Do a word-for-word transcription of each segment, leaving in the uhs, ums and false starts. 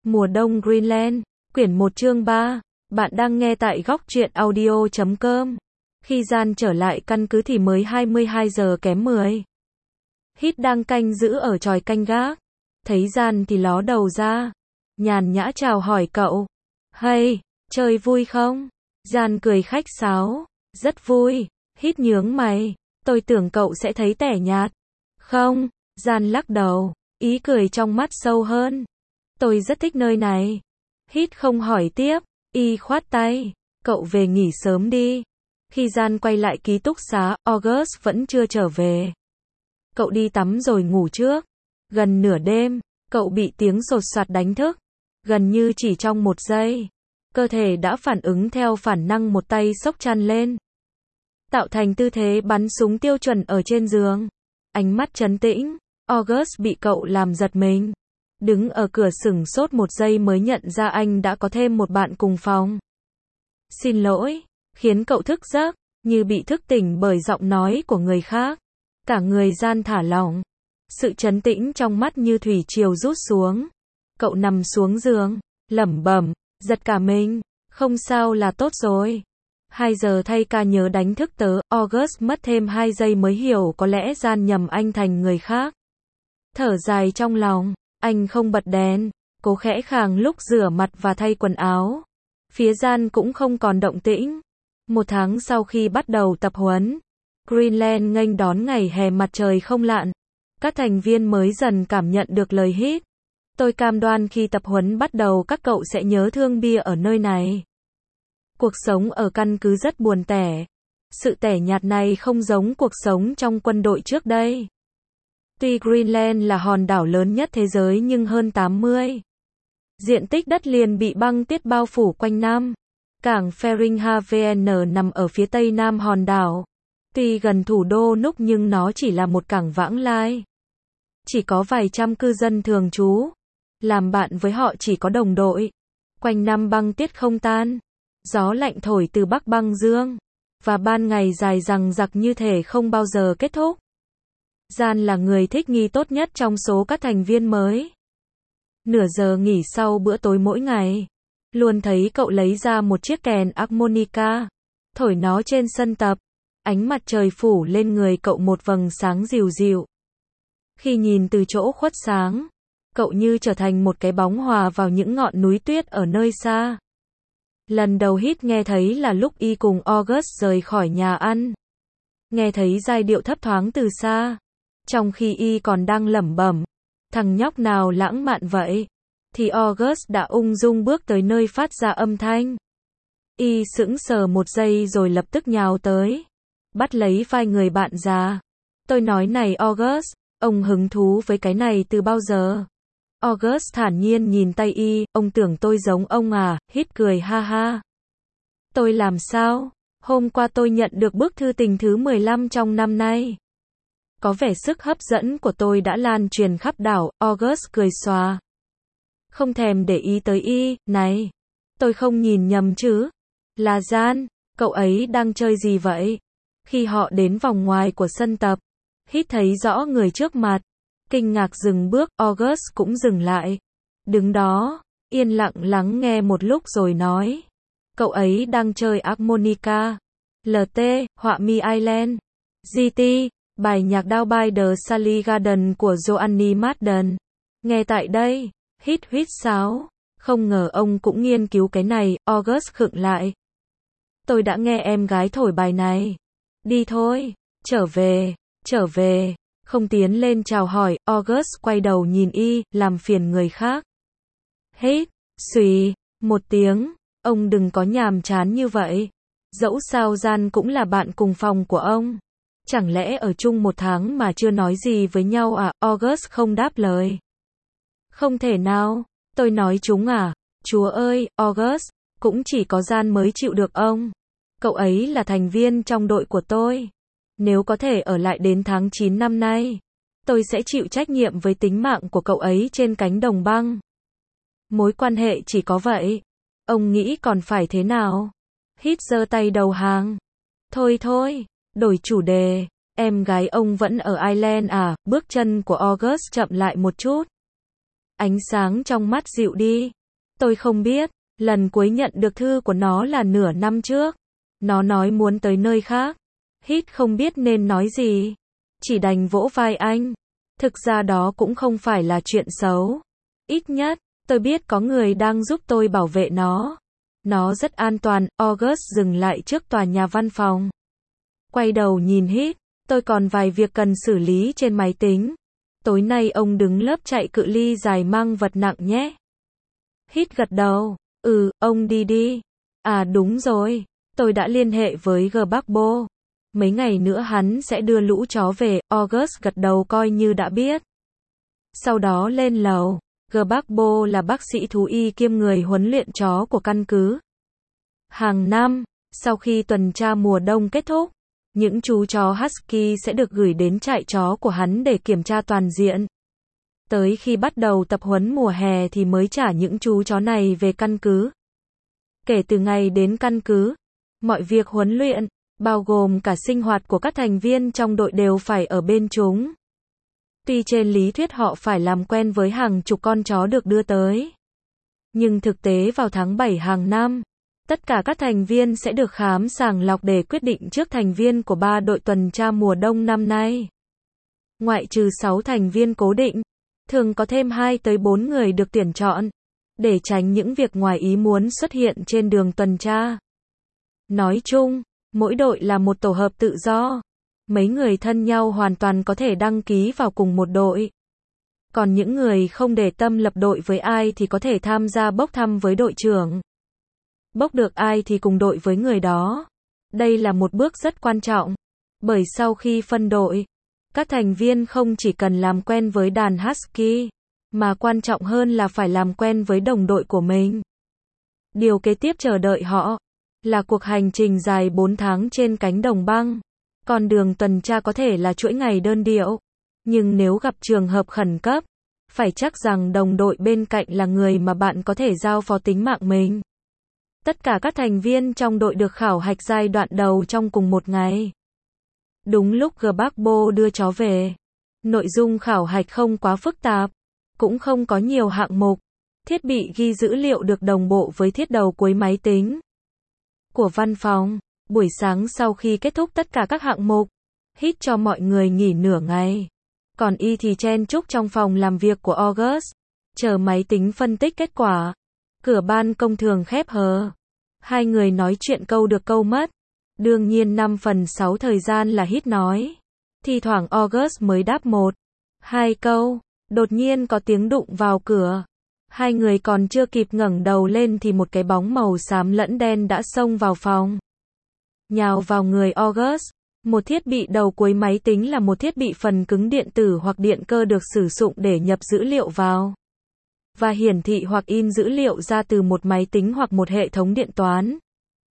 Mùa đông Greenland, quyển một chương ba. Bạn đang nghe tại góc truyện audio chấm com. Khi Jan trở lại căn cứ thì mới hai mươi hai giờ kém mười. Hít đang canh giữ ở chòi canh gác. Thấy Jan thì ló đầu ra. Nhàn nhã chào hỏi cậu. Hey, chơi vui không? Jan cười khách sáo. Rất vui. Hít nhướng mày. Tôi tưởng cậu sẽ thấy tẻ nhạt. Không, Jan lắc đầu. Ý cười trong mắt sâu hơn. Tôi rất thích nơi này. Hít không hỏi tiếp. Y khoát tay. Cậu về nghỉ sớm đi. Khi Jan quay lại ký túc xá, August vẫn chưa trở về. Cậu đi tắm rồi ngủ trước. Gần nửa đêm, cậu bị tiếng sột soạt đánh thức. Gần như chỉ trong một giây. Cơ thể đã phản ứng theo bản năng, một tay xốc chăn lên. Tạo thành tư thế bắn súng tiêu chuẩn ở trên giường. Ánh mắt trấn tĩnh. August bị cậu làm giật mình. Đứng ở cửa sửng sốt một giây mới nhận ra anh đã có thêm một bạn cùng phòng. Xin lỗi, khiến cậu thức giấc, như bị thức tỉnh bởi giọng nói của người khác. Cả người Jan thả lỏng. Sự trấn tĩnh trong mắt như thủy triều rút xuống. Cậu nằm xuống giường, lẩm bẩm, giật cả mình. Không sao là tốt rồi. Hai giờ thay ca nhớ đánh thức tớ. August mất thêm hai giây mới hiểu có lẽ Jan nhầm anh thành người khác. Thở dài trong lòng. Anh không bật đèn, cố khẽ khàng lúc rửa mặt và thay quần áo. Phía Jan cũng không còn động tĩnh. Một tháng sau khi bắt đầu tập huấn, Greenland nghênh đón ngày hè mặt trời không lặn. Các thành viên mới dần cảm nhận được lời Hít. Tôi cam đoan khi tập huấn bắt đầu các cậu sẽ nhớ thương bia ở nơi này. Cuộc sống ở căn cứ rất buồn tẻ. Sự tẻ nhạt này không giống cuộc sống trong quân đội trước đây. Tuy Greenland là hòn đảo lớn nhất thế giới nhưng hơn tám mươi. Diện tích đất liền bị băng tuyết bao phủ quanh năm. Cảng Fehringhaven nằm ở phía tây nam hòn đảo. Tuy gần thủ đô Nuuk nhưng nó chỉ là một cảng vãng lai. Chỉ có vài trăm cư dân thường trú. Làm bạn với họ chỉ có đồng đội. Quanh năm băng tuyết không tan. Gió lạnh thổi từ Bắc băng dương. Và ban ngày dài dằng dặc như thể không bao giờ kết thúc. Jan là người thích nghi tốt nhất trong số các thành viên mới. Nửa giờ nghỉ sau bữa tối mỗi ngày. Luôn thấy cậu lấy ra một chiếc kèn harmonica. Thổi nó trên sân tập. Ánh mặt trời phủ lên người cậu một vầng sáng dịu dịu. Khi nhìn từ chỗ khuất sáng, cậu như trở thành một cái bóng hòa vào những ngọn núi tuyết ở nơi xa. Lần đầu Hít nghe thấy là lúc y cùng August rời khỏi nhà ăn. Nghe thấy giai điệu thấp thoáng từ xa. Trong khi y còn đang lẩm bẩm, thằng nhóc nào lãng mạn vậy, thì August đã ung dung bước tới nơi phát ra âm thanh. Y sững sờ một giây rồi lập tức nhào tới, bắt lấy vai người bạn già. Tôi nói này August, ông hứng thú với cái này từ bao giờ? August thản nhiên nhìn tay y, ông tưởng tôi giống ông à? Hít cười ha ha. Tôi làm sao? Hôm qua tôi nhận được bức thư tình thứ mười lăm trong năm nay. Có vẻ sức hấp dẫn của tôi đã lan truyền khắp đảo. August cười xòa. Không thèm để ý tới y. Này, tôi không nhìn nhầm chứ? Là Jan, cậu ấy đang chơi gì vậy? Khi họ đến vòng ngoài của sân tập, Hít thấy rõ người trước mặt. Kinh ngạc dừng bước, August cũng dừng lại. Đứng đó, yên lặng lắng nghe một lúc rồi nói. Cậu ấy đang chơi harmonica. lờ tê, họa mi Island. giê tê, bài nhạc Down by the Sally Garden của Johnny Madden. Nghe tại đây, Hít huýt sáo. Không ngờ ông cũng nghiên cứu cái này. August khựng lại. Tôi đã nghe em gái thổi bài này. Đi thôi, trở về, trở về. Không tiến lên chào hỏi, August quay đầu nhìn y, làm phiền người khác. Hít, xùy, một tiếng. Ông đừng có nhàm chán như vậy. Dẫu sao Jan cũng là bạn cùng phòng của ông. Chẳng lẽ ở chung một tháng mà chưa nói gì với nhau à? August không đáp lời. Không thể nào, tôi nói chúng à? Chúa ơi, August, cũng chỉ có Jan mới chịu được ông. Cậu ấy là thành viên trong đội của tôi. Nếu có thể ở lại đến tháng chín năm nay, tôi sẽ chịu trách nhiệm với tính mạng của cậu ấy trên cánh đồng băng. Mối quan hệ chỉ có vậy. Ông nghĩ còn phải thế nào? Hít giơ tay đầu hàng. Thôi thôi, đổi chủ đề. Em gái ông vẫn ở Ireland à? Bước chân của August chậm lại một chút. Ánh sáng trong mắt dịu đi. Tôi không biết, lần cuối nhận được thư của nó là nửa năm trước. Nó nói muốn tới nơi khác. Hít không biết nên nói gì. Chỉ đành vỗ vai anh. Thực ra đó cũng không phải là chuyện xấu. Ít nhất, tôi biết có người đang giúp tôi bảo vệ nó. Nó rất an toàn. August dừng lại trước tòa nhà văn phòng. Quay đầu nhìn Hít. Tôi còn vài việc cần xử lý trên máy tính. Tối nay ông đứng lớp chạy cự ly dài mang vật nặng nhé. Hít gật đầu. Ừ, ông đi đi. À đúng rồi. Tôi đã liên hệ với Gbagbo. Mấy ngày nữa hắn sẽ đưa lũ chó về. August gật đầu coi như đã biết. Sau đó lên lầu. Gbagbo là bác sĩ thú y kiêm người huấn luyện chó của căn cứ. Hàng năm, sau khi tuần tra mùa đông kết thúc, những chú chó Husky sẽ được gửi đến trại chó của hắn để kiểm tra toàn diện. Tới khi bắt đầu tập huấn mùa hè thì mới trả những chú chó này về căn cứ. Kể từ ngày đến căn cứ, mọi việc huấn luyện, bao gồm cả sinh hoạt của các thành viên trong đội đều phải ở bên chúng. Tuy trên lý thuyết họ phải làm quen với hàng chục con chó được đưa tới. Nhưng thực tế vào tháng bảy hàng năm, tất cả các thành viên sẽ được khám sàng lọc để quyết định trước thành viên của ba đội tuần tra mùa đông năm nay. Ngoại trừ sáu thành viên cố định, thường có thêm hai tới bốn người được tuyển chọn, để tránh những việc ngoài ý muốn xuất hiện trên đường tuần tra. Nói chung, mỗi đội là một tổ hợp tự do. Mấy người thân nhau hoàn toàn có thể đăng ký vào cùng một đội. Còn những người không để tâm lập đội với ai thì có thể tham gia bốc thăm với đội trưởng. Bốc được ai thì cùng đội với người đó. Đây là một bước rất quan trọng. Bởi sau khi phân đội, các thành viên không chỉ cần làm quen với đàn Husky, mà quan trọng hơn là phải làm quen với đồng đội của mình. Điều kế tiếp chờ đợi họ là cuộc hành trình dài bốn tháng trên cánh đồng băng. Con đường tuần tra có thể là chuỗi ngày đơn điệu, nhưng nếu gặp trường hợp khẩn cấp, phải chắc rằng đồng đội bên cạnh là người mà bạn có thể giao phó tính mạng mình. Tất cả các thành viên trong đội được khảo hạch giai đoạn đầu trong cùng một ngày. Đúng lúc Gbagbo đưa chó về, nội dung khảo hạch không quá phức tạp, cũng không có nhiều hạng mục. Thiết bị ghi dữ liệu được đồng bộ với thiết đầu cuối máy tính của văn phòng. Buổi sáng sau khi kết thúc tất cả các hạng mục, Hít cho mọi người nghỉ nửa ngày. Còn Y thì chen chúc trong phòng làm việc của August, chờ máy tính phân tích kết quả. Cửa ban công thường khép hờ. Hai người nói chuyện câu được câu mất. Đương nhiên năm phần sáu thời gian là Hít nói. Thi thoảng August mới đáp một, hai câu. Đột nhiên có tiếng đụng vào cửa. Hai người còn chưa kịp ngẩng đầu lên thì một cái bóng màu xám lẫn đen đã xông vào phòng. Nhào vào người August. Một thiết bị đầu cuối máy tính là một thiết bị phần cứng điện tử hoặc điện cơ được sử dụng để nhập dữ liệu vào và hiển thị hoặc in dữ liệu ra từ một máy tính hoặc một hệ thống điện toán.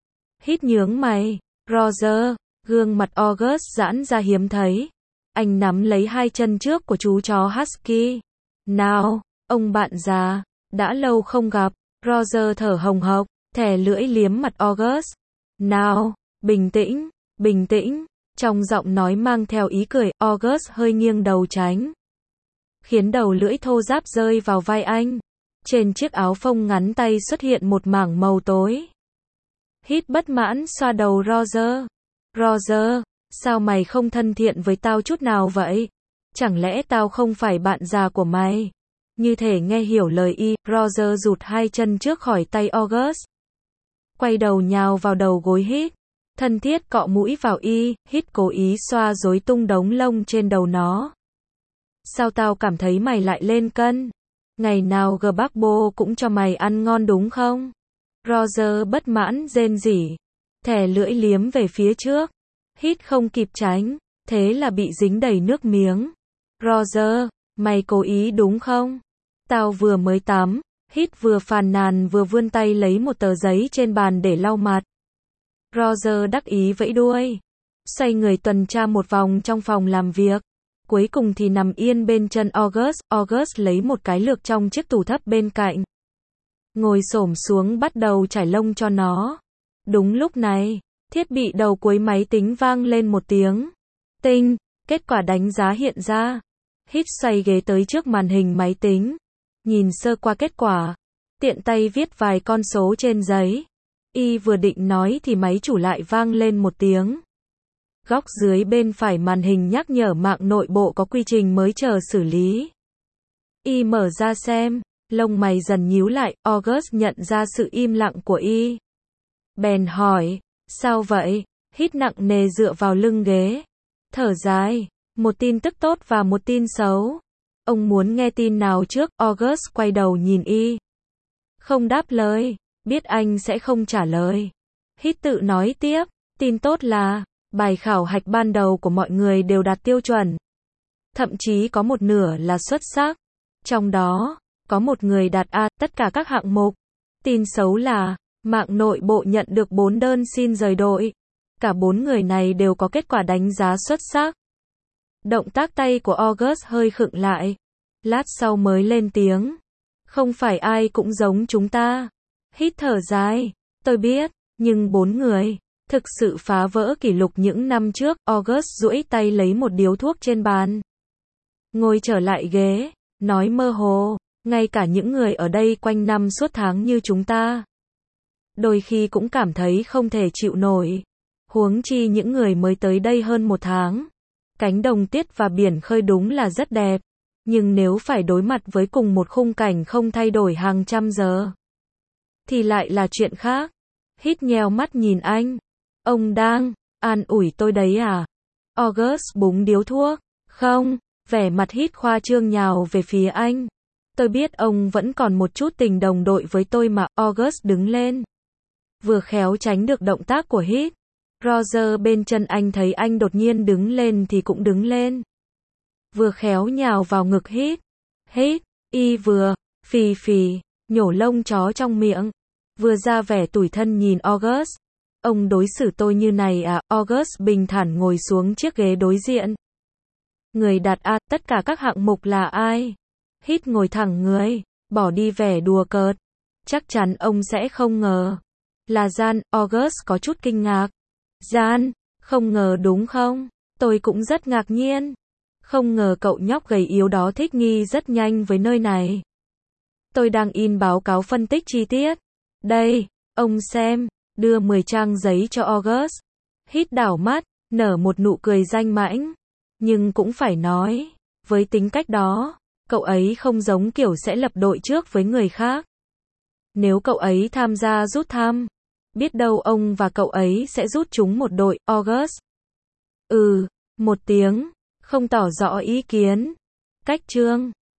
Hít nhướng mày. Roger. Gương mặt August giãn ra hiếm thấy. Anh nắm lấy hai chân trước của chú chó Husky. Nào, ông bạn già, đã lâu không gặp. Roger thở hồng hộc, thè lưỡi liếm mặt August. Nào, bình tĩnh, bình tĩnh. Trong giọng nói mang theo ý cười, August hơi nghiêng đầu tránh, khiến đầu lưỡi thô ráp rơi vào vai anh. Trên chiếc áo phông ngắn tay xuất hiện một mảng màu tối. Hít bất mãn xoa đầu Roger. Roger, sao mày không thân thiện với tao chút nào vậy? Chẳng lẽ tao không phải bạn già của mày? Như thể nghe hiểu lời y, Roger rụt hai chân trước khỏi tay August. Quay đầu nhào vào đầu gối Hít. Thân thiết cọ mũi vào y, Hít cố ý xoa rối tung đống lông trên đầu nó. Sao tao cảm thấy mày lại lên cân? Ngày nào Gbagbo cũng cho mày ăn ngon đúng không? Roger bất mãn rên rỉ, thè lưỡi liếm về phía trước. Hít không kịp tránh, thế là bị dính đầy nước miếng. Roger, mày cố ý đúng không? Tao vừa mới tắm. Hít vừa phàn nàn vừa vươn tay lấy một tờ giấy trên bàn để lau mặt. Roger đắc ý vẫy đuôi, xoay người tuần tra một vòng trong phòng làm việc. Cuối cùng thì nằm yên bên chân August. August lấy một cái lược trong chiếc tủ thấp bên cạnh, ngồi xổm xuống bắt đầu trải lông cho nó. Đúng lúc này, thiết bị đầu cuối máy tính vang lên một tiếng tinh, kết quả đánh giá hiện ra. Hít xoay ghế tới trước màn hình máy tính, nhìn sơ qua kết quả. tiện tay viết vài con số trên giấy. Y vừa định nói thì máy chủ lại vang lên một tiếng. Góc dưới bên phải màn hình nhắc nhở mạng nội bộ có quy trình mới chờ xử lý. Y mở ra xem, lông mày dần nhíu lại, August nhận ra sự im lặng của Y. Bèn hỏi, sao vậy? Hít nặng nề dựa vào lưng ghế. Thở dài, một tin tức tốt và một tin xấu. Ông muốn nghe tin nào trước? August quay đầu nhìn Y. Không đáp lời, biết anh sẽ không trả lời. Hít tự nói tiếp, tin tốt là, bài khảo hạch ban đầu của mọi người đều đạt tiêu chuẩn. Thậm chí có một nửa là xuất sắc. Trong đó, có một người đạt A tất cả các hạng mục. Tin xấu là, mạng nội bộ nhận được bốn đơn xin rời đội. Cả bốn người này đều có kết quả đánh giá xuất sắc. Động tác tay của August hơi khựng lại. Lát sau mới lên tiếng. Không phải ai cũng giống chúng ta. Hít thở dài. Tôi biết, nhưng bốn người thực sự phá vỡ kỷ lục những năm trước. August duỗi tay lấy một điếu thuốc trên bàn. Ngồi trở lại ghế, nói mơ hồ, ngay cả những người ở đây quanh năm suốt tháng như chúng ta. Đôi khi cũng cảm thấy không thể chịu nổi. Huống chi những người mới tới đây hơn một tháng. Cánh đồng tiết và biển khơi đúng là rất đẹp. Nhưng nếu phải đối mặt với cùng một khung cảnh không thay đổi hàng trăm giờ, thì lại là chuyện khác. Hít nheo mắt nhìn anh. Ông đang an ủi tôi đấy à? August búng điếu thuốc. Không, vẻ mặt Hít khoa trương nhào về phía anh. Tôi biết ông vẫn còn một chút tình đồng đội với tôi mà. August đứng lên. Vừa khéo tránh được động tác của Hít. Roger bên chân anh thấy anh đột nhiên đứng lên thì cũng đứng lên. Vừa khéo nhào vào ngực Hít. Hít, Y vừa phì phì, nhổ lông chó trong miệng. Vừa ra vẻ tủi thân nhìn August. Ông đối xử tôi như này à? August bình thản ngồi xuống chiếc ghế đối diện. Người đạt A tất cả các hạng mục là ai? Hít ngồi thẳng người, bỏ đi vẻ đùa cợt. Chắc chắn ông sẽ không ngờ. Là Gian. August có chút kinh ngạc. Gian, không ngờ đúng không? Tôi cũng rất ngạc nhiên. Không ngờ cậu nhóc gầy yếu đó thích nghi rất nhanh với nơi này. Tôi đang in báo cáo phân tích chi tiết. Đây, ông xem, đưa mười trang giấy cho August. Hít đảo mắt, nở một nụ cười danh mãnh. Nhưng cũng phải nói, với tính cách đó, cậu ấy không giống kiểu sẽ lập đội trước với người khác. Nếu cậu ấy tham gia rút thăm, biết đâu ông và cậu ấy sẽ rút chúng một đội. August. Ừ, một tiếng, không tỏ rõ ý kiến. Cách chương.